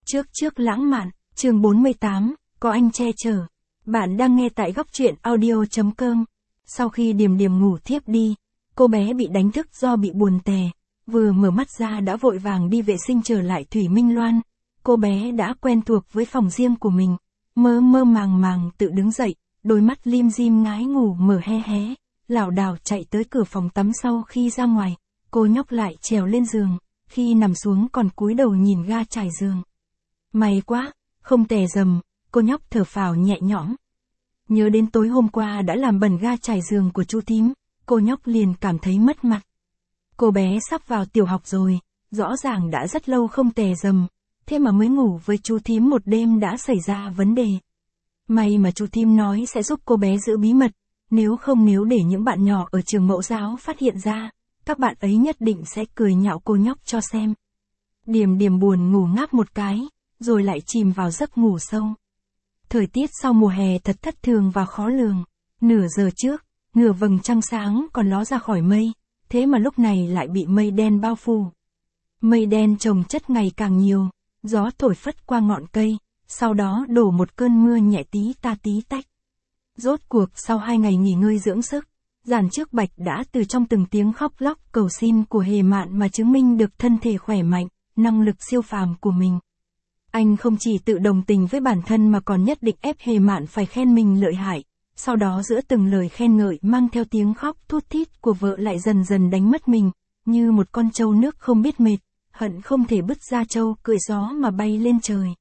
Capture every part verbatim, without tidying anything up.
Trước trước lãng mạn, chương bốn mươi tám, có anh che chở. Bạn đang nghe tại góc truyện audio chấm com. Sau khi Điềm Điềm ngủ thiếp đi, cô bé bị đánh thức do bị buồn tè. Vừa mở mắt ra đã vội vàng đi vệ sinh trở lại Thủy Minh Loan. Cô bé đã quen thuộc với phòng riêng của mình. Mơ mơ màng màng tự đứng dậy, đôi mắt lim dim ngái ngủ mở hé hé. Lảo đảo chạy tới cửa phòng tắm sau khi ra ngoài. Cô nhóc lại trèo lên giường. Khi nằm xuống còn cúi đầu nhìn ga trải giường. May quá, không tè dầm, cô nhóc thở phào nhẹ nhõm. Nhớ đến tối hôm qua đã làm bẩn ga trải giường của chú thím, cô nhóc liền cảm thấy mất mặt. Cô bé sắp vào tiểu học rồi, rõ ràng đã rất lâu không tè dầm, thế mà mới ngủ với chú thím một đêm đã xảy ra vấn đề. May mà chú thím nói sẽ giúp cô bé giữ bí mật, nếu không nếu để những bạn nhỏ ở trường mẫu giáo phát hiện ra, các bạn ấy nhất định sẽ cười nhạo cô nhóc cho xem. Điềm Điềm buồn ngủ ngáp một cái, rồi lại chìm vào giấc ngủ sâu. Thời tiết sau mùa hè thật thất thường và khó lường. Nửa giờ trước, nửa vầng trăng sáng còn ló ra khỏi mây, thế mà lúc này lại bị mây đen bao phủ. Mây đen chồng chất ngày càng nhiều, gió thổi phất qua ngọn cây, sau đó đổ một cơn mưa nhẹ tí ta tí tách. Rốt cuộc sau hai ngày nghỉ ngơi dưỡng sức, Giản Trước Bạch đã từ trong từng tiếng khóc lóc cầu xin của Hề Mạn mà chứng minh được thân thể khỏe mạnh, năng lực siêu phàm của mình. Anh không chỉ tự đồng tình với bản thân mà còn nhất định ép Hề Mạn phải khen mình lợi hại, sau đó giữa từng lời khen ngợi mang theo tiếng khóc thút thít của vợ lại dần dần đánh mất mình, như một con trâu nước không biết mệt, hận không thể bứt ra trâu cưỡi gió mà bay lên trời.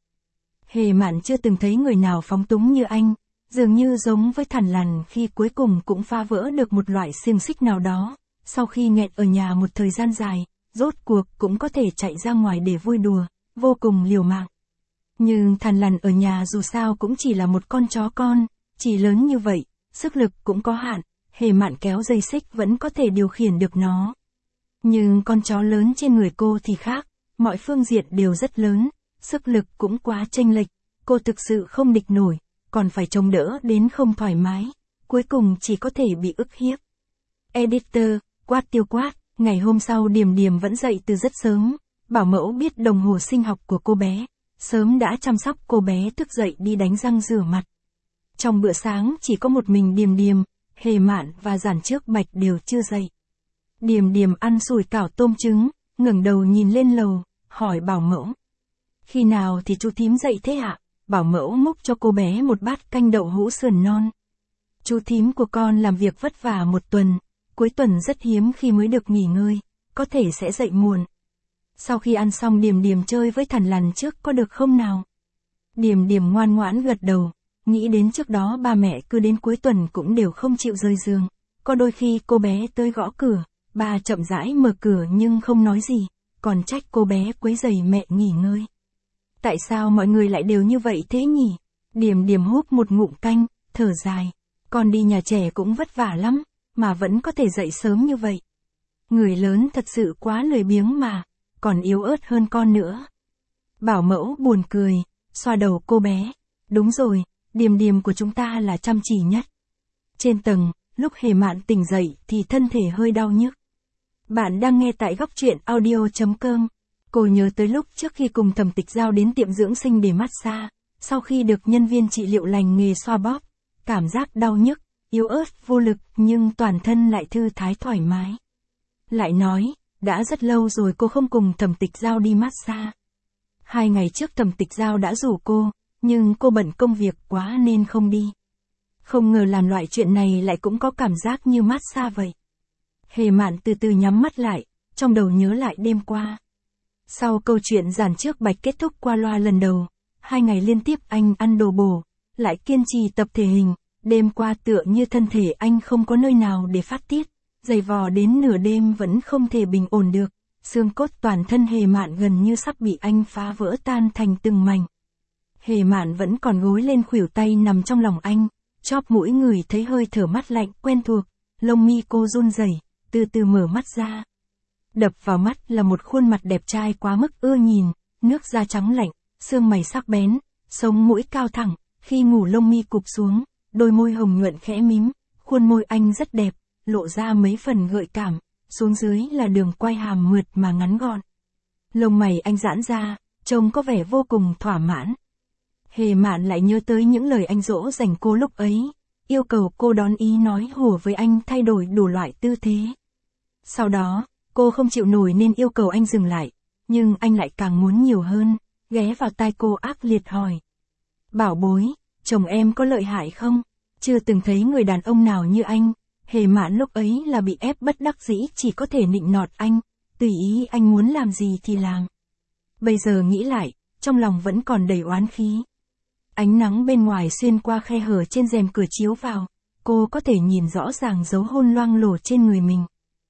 Hề Mạn chưa từng thấy người nào phóng túng như anh, dường như giống với thằn lằn khi cuối cùng cũng phá vỡ được một loại xiềng xích nào đó, sau khi nghẹn ở nhà một thời gian dài, rốt cuộc cũng có thể chạy ra ngoài để vui đùa, vô cùng liều mạng. Nhưng thằn lằn ở nhà dù sao cũng chỉ là một con chó con, chỉ lớn như vậy, sức lực cũng có hạn, Hề Mạn kéo dây xích vẫn có thể điều khiển được nó. Nhưng con chó lớn trên người cô thì khác, mọi phương diện đều rất lớn, sức lực cũng quá chênh lệch, cô thực sự không địch nổi, còn phải chống đỡ đến không thoải mái, cuối cùng chỉ có thể bị ức hiếp. Editor, quát tiêu quát, ngày hôm sau Điềm Điềm vẫn dậy từ rất sớm, bảo mẫu biết đồng hồ sinh học của cô bé, sớm đã chăm sóc cô bé thức dậy đi đánh răng rửa mặt. Trong bữa sáng chỉ có một mình Điềm Điềm, Hề Mạn và Giản Trước Bạch đều chưa dậy. Điềm Điềm ăn sủi cảo tôm trứng, ngẩng đầu nhìn lên lầu, hỏi bảo mẫu. Khi nào thì chú thím dậy thế ạ? Bảo mẫu múc cho cô bé một bát canh đậu hũ sườn non. Chú thím của con làm việc vất vả một tuần, cuối tuần rất hiếm khi mới được nghỉ ngơi, có thể sẽ dậy muộn. Sau khi ăn xong Điềm Điềm chơi với thằn lằn trước có được không nào? Điềm Điềm ngoan ngoãn gật đầu, nghĩ đến trước đó ba mẹ cứ đến cuối tuần cũng đều không chịu rời giường. Có đôi khi cô bé tới gõ cửa, ba chậm rãi mở cửa nhưng không nói gì, còn trách cô bé quấy rầy mẹ nghỉ ngơi. Tại sao mọi người lại đều như vậy thế nhỉ? Điềm Điềm húp một ngụm canh, thở dài. Con đi nhà trẻ cũng vất vả lắm, mà vẫn có thể dậy sớm như vậy. Người lớn thật sự quá lười biếng mà, còn yếu ớt hơn con nữa. Bảo mẫu buồn cười, xoa đầu cô bé. Đúng rồi, Điềm Điềm của chúng ta là chăm chỉ nhất. Trên tầng, lúc Hề Mạn tỉnh dậy thì thân thể hơi đau nhức. Bạn đang nghe tại góc truyện audio chấm com. Cô nhớ tới lúc trước khi cùng Thẩm Tịch Giao đến tiệm dưỡng sinh để massage, sau khi được nhân viên trị liệu lành nghề xoa bóp, cảm giác đau nhức, yếu ớt vô lực nhưng toàn thân lại thư thái thoải mái. Lại nói, đã rất lâu rồi cô không cùng Thẩm Tịch Giao đi massage. Hai ngày trước Thẩm Tịch Giao đã rủ cô, nhưng cô bận công việc quá nên không đi. Không ngờ làm loại chuyện này lại cũng có cảm giác như massage vậy. Hề Mạn từ từ nhắm mắt lại, trong đầu nhớ lại đêm qua. Sau câu chuyện Giản Trước Bạch kết thúc qua loa lần đầu, hai ngày liên tiếp anh ăn đồ bổ, lại kiên trì tập thể hình, đêm qua tựa như thân thể anh không có nơi nào để phát tiết, giày vò đến nửa đêm vẫn không thể bình ổn được, xương cốt toàn thân Hề Mạn gần như sắp bị anh phá vỡ tan thành từng mảnh. Hề Mạn vẫn còn gối lên khuỷu tay nằm trong lòng anh, chóp mũi người thấy hơi thở mát lạnh quen thuộc, lông mi cô run rẩy, từ từ mở mắt ra. Đập vào mắt là một khuôn mặt đẹp trai quá mức ưa nhìn, nước da trắng lạnh, xương mày sắc bén, sống mũi cao thẳng, khi ngủ lông mi cụp xuống, đôi môi hồng nhuận khẽ mím, khuôn môi anh rất đẹp, lộ ra mấy phần gợi cảm, xuống dưới là đường quai hàm mượt mà ngắn gọn. Lông mày anh giãn ra, trông có vẻ vô cùng thỏa mãn. Hề Mạn lại nhớ tới những lời anh dỗ dành cô lúc ấy, yêu cầu cô đón ý nói hùa với anh thay đổi đủ loại tư thế. Sau đó, cô không chịu nổi nên yêu cầu anh dừng lại, nhưng anh lại càng muốn nhiều hơn, ghé vào tai cô ác liệt hỏi. Bảo bối, chồng em có lợi hại không? Chưa từng thấy người đàn ông nào như anh. Hề Mạn lúc ấy là bị ép bất đắc dĩ chỉ có thể nịnh nọt anh, tùy ý anh muốn làm gì thì làm. Bây giờ nghĩ lại, trong lòng vẫn còn đầy oán khí. Ánh nắng bên ngoài xuyên qua khe hở trên rèm cửa chiếu vào, cô có thể nhìn rõ ràng dấu hôn loang lổ trên người mình.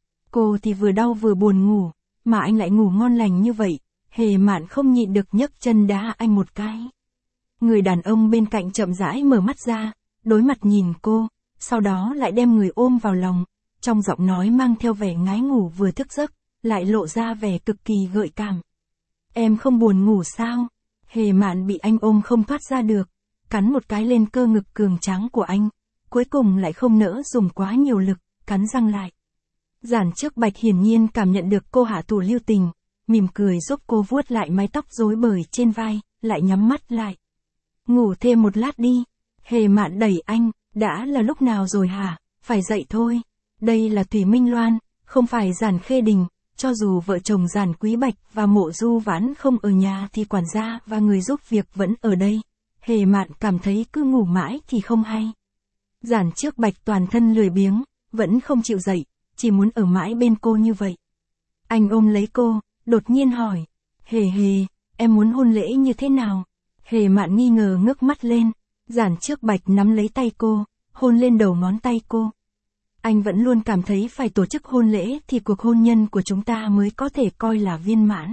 Cô thì vừa đau vừa buồn ngủ, mà anh lại ngủ ngon lành như vậy, Hề Mạn không nhịn được nhấc chân đá anh một cái. Người đàn ông bên cạnh chậm rãi mở mắt ra, đối mặt nhìn cô, sau đó lại đem người ôm vào lòng, trong giọng nói mang theo vẻ ngái ngủ vừa thức giấc, lại lộ ra vẻ cực kỳ gợi cảm. Em không buồn ngủ sao? Hề Mạn bị anh ôm không thoát ra được, cắn một cái lên cơ ngực cường tráng của anh, cuối cùng lại không nỡ dùng quá nhiều lực, cắn răng lại. Giản Trước Bạch hiển nhiên cảm nhận được cô hạ thủ lưu tình, mỉm cười giúp cô vuốt lại mái tóc rối bời trên vai, lại nhắm mắt lại. Ngủ thêm một lát đi. Hề Mạn đẩy anh, đã là lúc nào rồi hả? Phải dậy thôi. Đây là Thủy Minh Loan, không phải Giản Khê Đình. Cho dù vợ chồng Giản Quý Bạch và Mộ Du Vãn không ở nhà thì quản gia và người giúp việc vẫn ở đây. Hề Mạn cảm thấy cứ ngủ mãi thì không hay. Giản Trước Bạch toàn thân lười biếng, vẫn không chịu dậy, chỉ muốn ở mãi bên cô như vậy. Anh ôm lấy cô, đột nhiên hỏi. Hề hề, em muốn hôn lễ như thế nào? Hề Mạn nghi ngờ ngước mắt lên. Giản Trước Bạch nắm lấy tay cô, hôn lên đầu ngón tay cô. Anh vẫn luôn cảm thấy phải tổ chức hôn lễ thì cuộc hôn nhân của chúng ta mới có thể coi là viên mãn.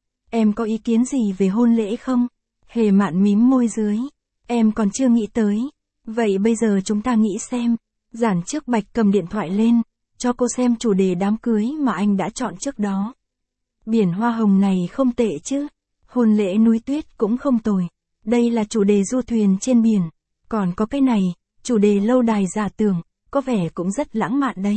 Em có ý kiến gì về hôn lễ không? Hề Mạn mím môi dưới. Em còn chưa nghĩ tới. Vậy bây giờ chúng ta nghĩ xem. Giản Trước Bạch cầm điện thoại lên, cho cô xem chủ đề đám cưới mà anh đã chọn trước đó. Biển hoa hồng này không tệ chứ. Hôn lễ núi tuyết cũng không tồi. Đây là chủ đề du thuyền trên biển. Còn có cái này, chủ đề lâu đài giả tưởng, có vẻ cũng rất lãng mạn đấy.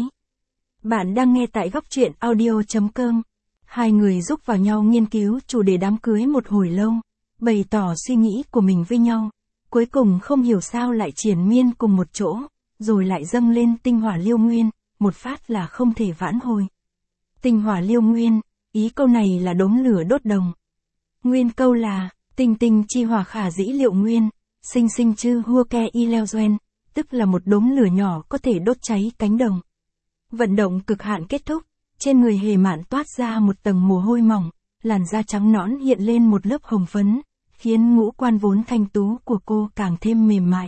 Bạn đang nghe tại góc truyện audio chấm com. Hai người rúc vào nhau nghiên cứu chủ đề đám cưới một hồi lâu, bày tỏ suy nghĩ của mình với nhau. Cuối cùng không hiểu sao lại triền miên cùng một chỗ, rồi lại dâng lên tinh hỏa liêu nguyên, một phát là không thể vãn hồi. Tinh hỏa liêu nguyên, ý câu này là đốm lửa đốt đồng. Nguyên câu là, tinh tinh chi hỏa khả dĩ liệu nguyên, sinh sinh chư hua ke y leo doen, tức là một đốm lửa nhỏ có thể đốt cháy cánh đồng. Vận động cực hạn kết thúc, trên người Hề Mạn toát ra một tầng mồ hôi mỏng, làn da trắng nõn hiện lên một lớp hồng phấn, khiến ngũ quan vốn thanh tú của cô càng thêm mềm mại.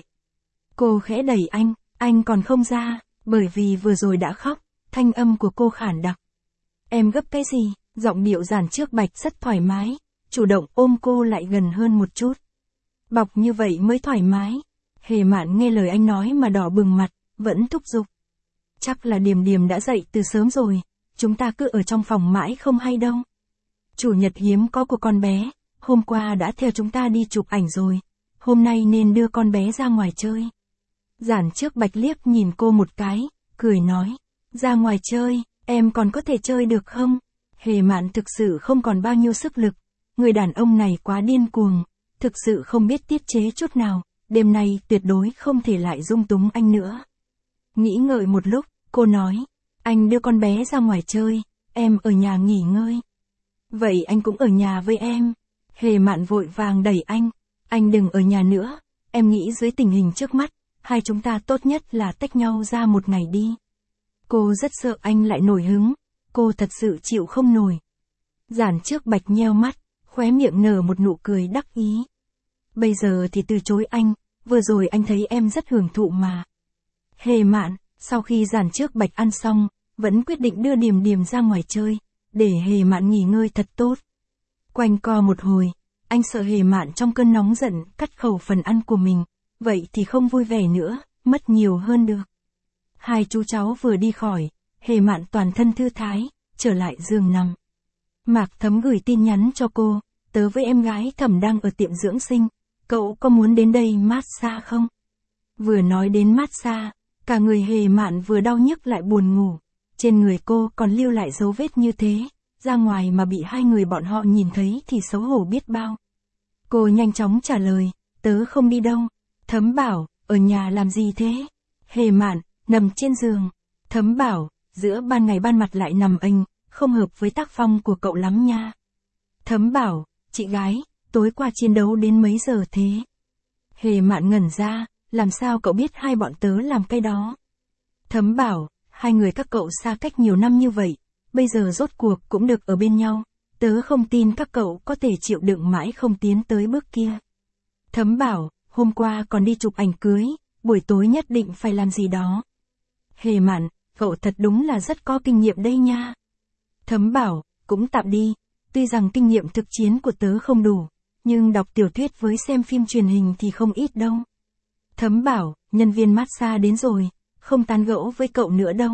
Cô khẽ đẩy anh, anh còn không ra, bởi vì vừa rồi đã khóc, thanh âm của cô khản đặc. Em gấp cái gì? Giọng điệu Giản Trước Bạch rất thoải mái, chủ động ôm cô lại gần hơn một chút. Bọc như vậy mới thoải mái. Hề Mạn nghe lời anh nói mà đỏ bừng mặt, vẫn thúc giục. Chắc là Điềm Điềm đã dậy từ sớm rồi, chúng ta cứ ở trong phòng mãi không hay đâu. Chủ nhật hiếm có của con bé, hôm qua đã theo chúng ta đi chụp ảnh rồi, hôm nay nên đưa con bé ra ngoài chơi. Giản Trước Bạch liếc nhìn cô một cái, cười nói, ra ngoài chơi, em còn có thể chơi được không? Hề Mạn thực sự không còn bao nhiêu sức lực, người đàn ông này quá điên cuồng, thực sự không biết tiết chế chút nào, đêm nay tuyệt đối không thể lại dung túng anh nữa. Nghĩ ngợi một lúc, cô nói, anh đưa con bé ra ngoài chơi, em ở nhà nghỉ ngơi. Vậy anh cũng ở nhà với em. Hề Mạn vội vàng đẩy anh, anh đừng ở nhà nữa, em nghĩ dưới tình hình trước mắt, hai chúng ta tốt nhất là tách nhau ra một ngày đi. Cô rất sợ anh lại nổi hứng, cô thật sự chịu không nổi. Giản Trước Bạch nheo mắt, khóe miệng nở một nụ cười đắc ý. Bây giờ thì từ chối anh, vừa rồi anh thấy em rất hưởng thụ mà. Hề Mạn, sau khi Giản Trước Bạch ăn xong, vẫn quyết định đưa Điềm Điềm ra ngoài chơi, để Hề Mạn nghỉ ngơi thật tốt. Quanh co một hồi, anh sợ Hề Mạn trong cơn nóng giận cắt khẩu phần ăn của mình, vậy thì không vui vẻ nữa, mất nhiều hơn được. Hai chú cháu vừa đi khỏi, Hề Mạn toàn thân thư thái, trở lại giường nằm. Mạc Thấm gửi tin nhắn cho cô, tớ với em gái Thẩm đang ở tiệm dưỡng sinh, cậu có muốn đến đây massage không? Vừa nói đến massage, cả người Hề Mạn vừa đau nhức lại buồn ngủ, trên người cô còn lưu lại dấu vết như thế, ra ngoài mà bị hai người bọn họ nhìn thấy thì xấu hổ biết bao. Cô nhanh chóng trả lời, tớ không đi đâu. Thấm bảo, ở nhà làm gì thế? Hề Mạn, nằm trên giường. Thấm bảo, giữa ban ngày ban mặt lại nằm ênh, không hợp với tác phong của cậu lắm nha. Thấm bảo, chị gái, tối qua chiến đấu đến mấy giờ thế? Hề Mạn ngẩn ra, làm sao cậu biết hai bọn tớ làm cái đó? Thấm bảo, hai người các cậu xa cách nhiều năm như vậy, bây giờ rốt cuộc cũng được ở bên nhau, tớ không tin các cậu có thể chịu đựng mãi không tiến tới bước kia. Thấm bảo, hôm qua còn đi chụp ảnh cưới, buổi tối nhất định phải làm gì đó. Hề Mạn, cậu thật đúng là rất có kinh nghiệm đây nha. Thấm bảo, cũng tạm đi, tuy rằng kinh nghiệm thực chiến của tớ không đủ, nhưng đọc tiểu thuyết với xem phim truyền hình thì không ít đâu. Thấm bảo, nhân viên massage đến rồi, không tán gẫu với cậu nữa đâu.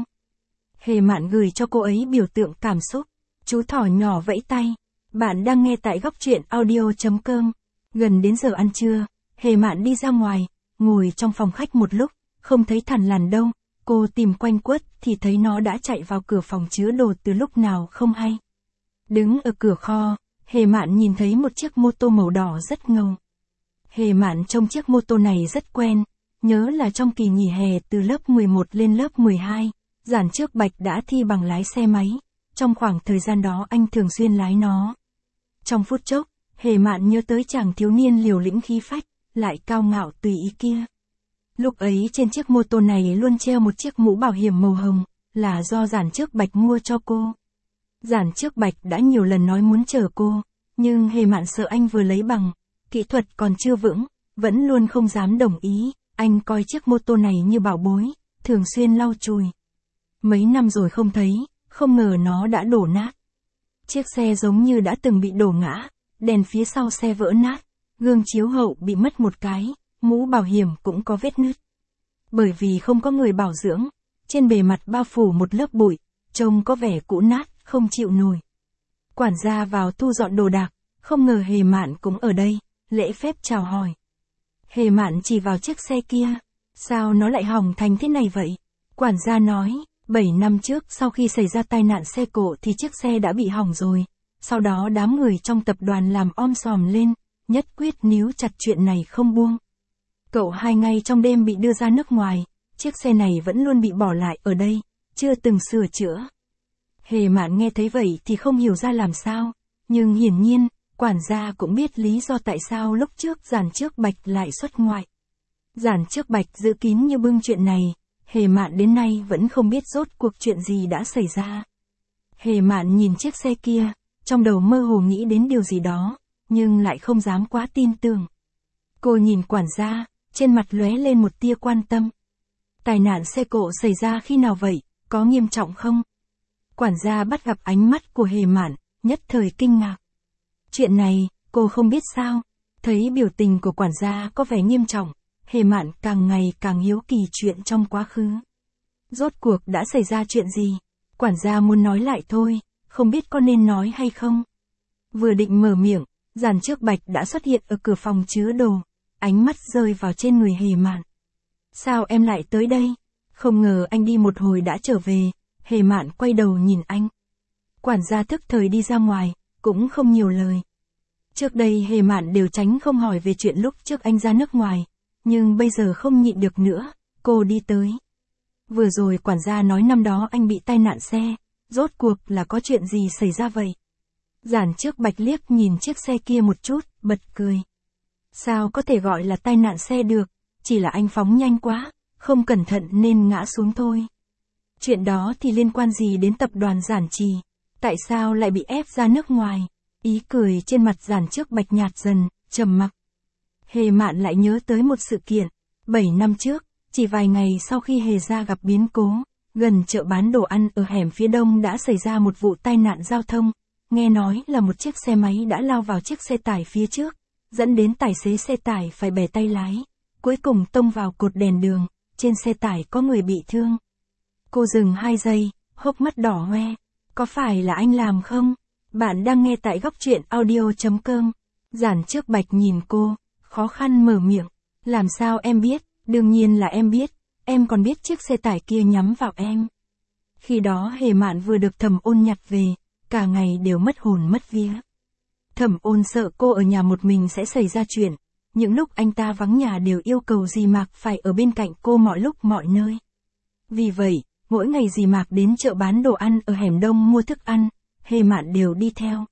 Hề Mạn gửi cho cô ấy biểu tượng cảm xúc. Chú thỏ nhỏ vẫy tay. Bạn đang nghe tại góc truyện audio chấm com. Gần đến giờ ăn trưa, Hề Mạn đi ra ngoài, ngồi trong phòng khách một lúc, không thấy Thằn Lằn đâu. Cô tìm quanh quất thì thấy nó đã chạy vào cửa phòng chứa đồ từ lúc nào không hay. Đứng ở cửa kho, Hề Mạn nhìn thấy một chiếc mô tô màu đỏ rất ngầu. Hề Mạn trông chiếc mô tô này rất quen, nhớ là trong kỳ nghỉ hè từ lớp mười một lên lớp mười hai, Giản Trước Bạch đã thi bằng lái xe máy, trong khoảng thời gian đó anh thường xuyên lái nó. Trong phút chốc, Hề Mạn nhớ tới chàng thiếu niên liều lĩnh khí phách, lại cao ngạo tùy ý kia. Lúc ấy trên chiếc mô tô này luôn treo một chiếc mũ bảo hiểm màu hồng, là do Giản Trước Bạch mua cho cô. Giản Trước Bạch đã nhiều lần nói muốn chở cô, nhưng Hề Mạn sợ anh vừa lấy bằng, kỹ thuật còn chưa vững, vẫn luôn không dám đồng ý. Anh coi chiếc mô tô này như bảo bối, thường xuyên lau chùi. Mấy năm rồi không thấy, không ngờ nó đã đổ nát. Chiếc xe giống như đã từng bị đổ ngã, đèn phía sau xe vỡ nát, gương chiếu hậu bị mất một cái, mũ bảo hiểm cũng có vết nứt. Bởi vì không có người bảo dưỡng, trên bề mặt bao phủ một lớp bụi, trông có vẻ cũ nát, không chịu nổi. Quản gia vào thu dọn đồ đạc, không ngờ Hề Mạn cũng ở đây, lễ phép chào hỏi. Hề Mạn chỉ vào chiếc xe kia, sao nó lại hỏng thành thế này vậy? Quản gia nói, bảy năm trước sau khi xảy ra tai nạn xe cộ thì chiếc xe đã bị hỏng rồi, sau đó đám người trong tập đoàn làm om sòm lên, nhất quyết níu chặt chuyện này không buông. Cậu hai ngày trong đêm bị đưa ra nước ngoài, chiếc xe này vẫn luôn bị bỏ lại ở đây, chưa từng sửa chữa. Hề Mạn nghe thấy vậy thì không hiểu ra làm sao, nhưng hiển nhiên, quản gia cũng biết lý do tại sao lúc trước Giản Trước Bạch lại xuất ngoại. Giản Trước Bạch giữ kín như bưng chuyện này, Hề Mạn đến nay vẫn không biết rốt cuộc chuyện gì đã xảy ra. Hề Mạn nhìn chiếc xe kia, trong đầu mơ hồ nghĩ đến điều gì đó, nhưng lại không dám quá tin tưởng. Cô nhìn quản gia, trên mặt lóe lên một tia quan tâm. Tai nạn xe cộ xảy ra khi nào vậy, có nghiêm trọng không? Quản gia bắt gặp ánh mắt của Hề Mạn, nhất thời kinh ngạc. Chuyện này, cô không biết sao? Thấy biểu tình của quản gia có vẻ nghiêm trọng, Hề Mạn càng ngày càng hiếu kỳ chuyện trong quá khứ. Rốt cuộc đã xảy ra chuyện gì? Quản gia muốn nói lại thôi, không biết có nên nói hay không. Vừa định mở miệng, Giản Trước Bạch đã xuất hiện ở cửa phòng chứa đồ, ánh mắt rơi vào trên người Hề Mạn. Sao em lại tới đây? Không ngờ anh đi một hồi đã trở về. Hề Mạn quay đầu nhìn anh. Quản gia thức thời đi ra ngoài, cũng không nhiều lời. Trước đây Hề Mạn đều tránh không hỏi về chuyện lúc trước anh ra nước ngoài, nhưng bây giờ không nhịn được nữa, cô đi tới. Vừa rồi quản gia nói năm đó anh bị tai nạn xe, rốt cuộc là có chuyện gì xảy ra vậy? Giản Trước Bạch liếc nhìn chiếc xe kia một chút, bật cười. Sao có thể gọi là tai nạn xe được, chỉ là anh phóng nhanh quá, không cẩn thận nên ngã xuống thôi. Chuyện đó thì liên quan gì đến tập đoàn Giản Trì, tại sao lại bị ép ra nước ngoài? Ý cười trên mặt Giản Trước Bạch nhạt dần, trầm mặc. Hề Mạn lại nhớ tới một sự kiện, bảy năm trước, chỉ vài ngày sau khi Hề gia gặp biến cố, gần chợ bán đồ ăn ở hẻm phía đông đã xảy ra một vụ tai nạn giao thông, nghe nói là một chiếc xe máy đã lao vào chiếc xe tải phía trước, dẫn đến tài xế xe tải phải bẻ tay lái, cuối cùng tông vào cột đèn đường, trên xe tải có người bị thương. Cô dừng hai giây, hốc mắt đỏ hoe, có phải là anh làm không? Bạn đang nghe tại góc truyện audio chấm com. Giản Trước Bạch nhìn cô, khó khăn mở miệng, làm sao em biết? Đương nhiên là em biết, em còn biết chiếc xe tải kia nhắm vào em. Khi đó Hề Mạn vừa được Thẩm Ôn nhặt về, cả ngày đều mất hồn mất vía. Thẩm Ôn sợ cô ở nhà một mình sẽ xảy ra chuyện, những lúc anh ta vắng nhà đều yêu cầu dì Mạc phải ở bên cạnh cô mọi lúc mọi nơi. Vì vậy, mỗi ngày dì Mạc đến chợ bán đồ ăn ở hẻm đông mua thức ăn, Hề Mạn đều đi theo.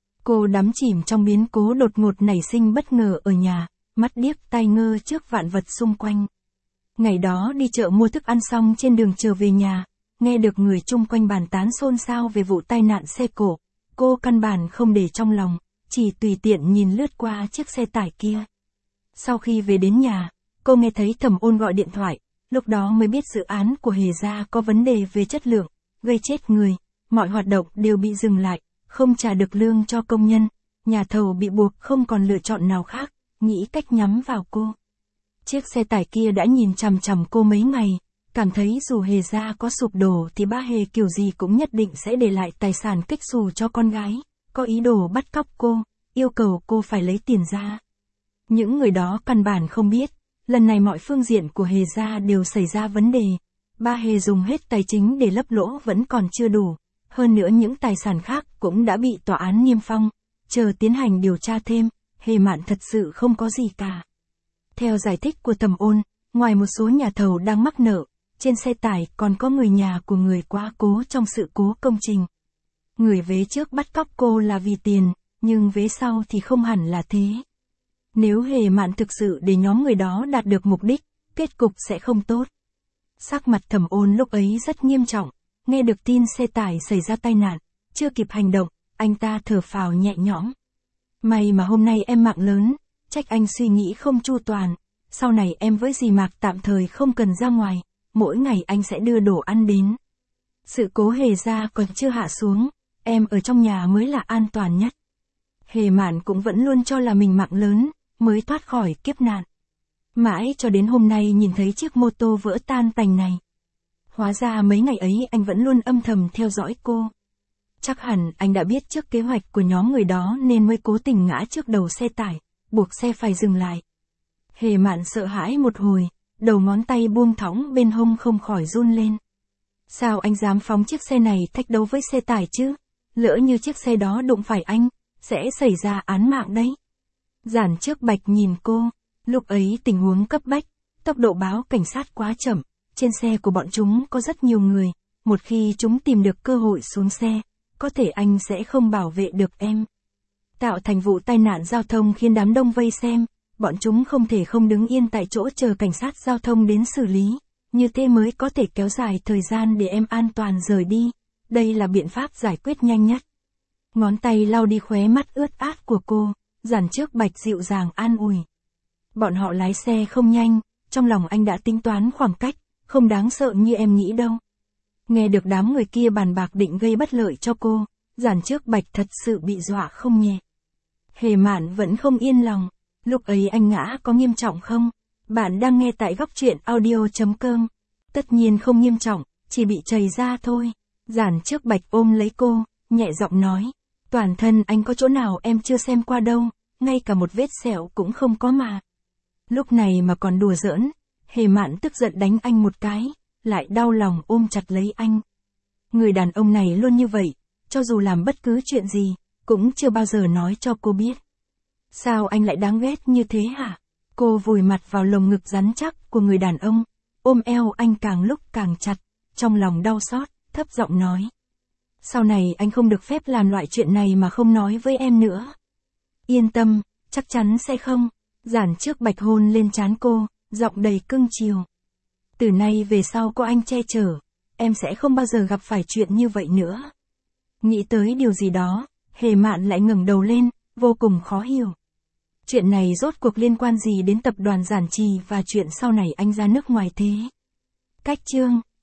Cô đắm chìm trong biến cố đột ngột nảy sinh bất ngờ ở nhà, mắt điếc tai ngơ trước vạn vật xung quanh. Ngày đó đi chợ mua thức ăn xong trên đường trở về nhà, nghe được người chung quanh bàn tán xôn xao về vụ tai nạn xe cộ, cô căn bản không để trong lòng, chỉ tùy tiện nhìn lướt qua chiếc xe tải kia. Sau khi về đến nhà, cô nghe thấy Thẩm Ôn gọi điện thoại, lúc đó mới biết dự án của Hề gia có vấn đề về chất lượng, gây chết người, mọi hoạt động đều bị dừng lại, không trả được lương cho công nhân, nhà thầu bị buộc không còn lựa chọn nào khác, nghĩ cách nhắm vào cô. Chiếc xe tải kia đã nhìn chằm chằm cô mấy ngày, cảm thấy dù Hề gia có sụp đổ thì ba Hề kiểu gì cũng nhất định sẽ để lại tài sản kếch xù cho con gái, có ý đồ bắt cóc cô, yêu cầu cô phải lấy tiền ra. Những người đó căn bản không biết, lần này mọi phương diện của Hề gia đều xảy ra vấn đề, ba Hề dùng hết tài chính để lấp lỗ vẫn còn chưa đủ, hơn nữa những tài sản khác cũng đã bị tòa án niêm phong, chờ tiến hành điều tra thêm, Hề Mạn thật sự không có gì cả. Theo giải thích của Thẩm Ôn, ngoài một số nhà thầu đang mắc nợ, trên xe tải còn có người nhà của người quá cố trong sự cố công trình. Người vế trước bắt cóc cô là vì tiền, nhưng vế sau thì không hẳn là thế. Nếu Hề Mạn thực sự để nhóm người đó đạt được mục đích, kết cục sẽ không tốt. Sắc mặt Thẩm Ôn lúc ấy rất nghiêm trọng, nghe được tin xe tải xảy ra tai nạn, chưa kịp hành động, anh ta thở phào nhẹ nhõm. May mà hôm nay em mạng lớn, trách anh suy nghĩ không chu toàn, sau này em với dì Mạc tạm thời không cần ra ngoài, mỗi ngày anh sẽ đưa đồ ăn đến. Sự cố Hề gia còn chưa hạ xuống, em ở trong nhà mới là an toàn nhất. Hề Mạn cũng vẫn luôn cho là mình mạng lớn, mới thoát khỏi kiếp nạn. Mãi cho đến hôm nay nhìn thấy chiếc mô tô vỡ tan tành này. Hóa ra mấy ngày ấy anh vẫn luôn âm thầm theo dõi cô. Chắc hẳn anh đã biết trước kế hoạch của nhóm người đó nên mới cố tình ngã trước đầu xe tải, buộc xe phải dừng lại. Hề Mạn sợ hãi một hồi, đầu ngón tay buông thõng bên hông không khỏi run lên. Sao anh dám phóng chiếc xe này thách đấu với xe tải chứ? Lỡ như chiếc xe đó đụng phải anh, sẽ xảy ra án mạng đấy. Giản Trước Bạch nhìn cô, lúc ấy tình huống cấp bách, tốc độ báo cảnh sát quá chậm, trên xe của bọn chúng có rất nhiều người, một khi chúng tìm được cơ hội xuống xe, có thể anh sẽ không bảo vệ được em. Tạo thành vụ tai nạn giao thông khiến đám đông vây xem, bọn chúng không thể không đứng yên tại chỗ chờ cảnh sát giao thông đến xử lý, như thế mới có thể kéo dài thời gian để em an toàn rời đi, đây là biện pháp giải quyết nhanh nhất. Ngón tay lau đi khóe mắt ướt át của cô, Giản Trước Bạch dịu dàng an ủi. Bọn họ lái xe không nhanh, trong lòng anh đã tính toán khoảng cách, không đáng sợ như em nghĩ đâu. Nghe được đám người kia bàn bạc định gây bất lợi cho cô, Giản Trước Bạch thật sự bị dọa không nhẹ. Hề Mạn vẫn không yên lòng, lúc ấy anh ngã có nghiêm trọng không? Bạn đang nghe tại góc truyện audio chấm com. Tất nhiên không nghiêm trọng, chỉ bị chày ra thôi. Giản Trước Bạch ôm lấy cô, nhẹ giọng nói. Toàn thân anh có chỗ nào em chưa xem qua đâu, ngay cả một vết sẹo cũng không có mà. Lúc này mà còn đùa giỡn, Hề Mạn tức giận đánh anh một cái, lại đau lòng ôm chặt lấy anh. Người đàn ông này luôn như vậy, cho dù làm bất cứ chuyện gì, cũng chưa bao giờ nói cho cô biết. Sao anh lại đáng ghét như thế hả? Cô vùi mặt vào lồng ngực rắn chắc của người đàn ông, ôm eo anh càng lúc càng chặt, trong lòng đau xót, thấp giọng nói. Sau này anh không được phép làm loại chuyện này mà không nói với em nữa. Yên tâm, chắc chắn sẽ không. Giản Trước Bạch hôn lên trán cô, giọng đầy cưng chiều. Từ nay về sau có anh che chở, em sẽ không bao giờ gặp phải chuyện như vậy nữa. Nghĩ tới điều gì đó, Hề Mạn lại ngẩng đầu lên, vô cùng khó hiểu. Chuyện này rốt cuộc liên quan gì đến tập đoàn Giản Trì và chuyện sau này anh ra nước ngoài thế? Cách chương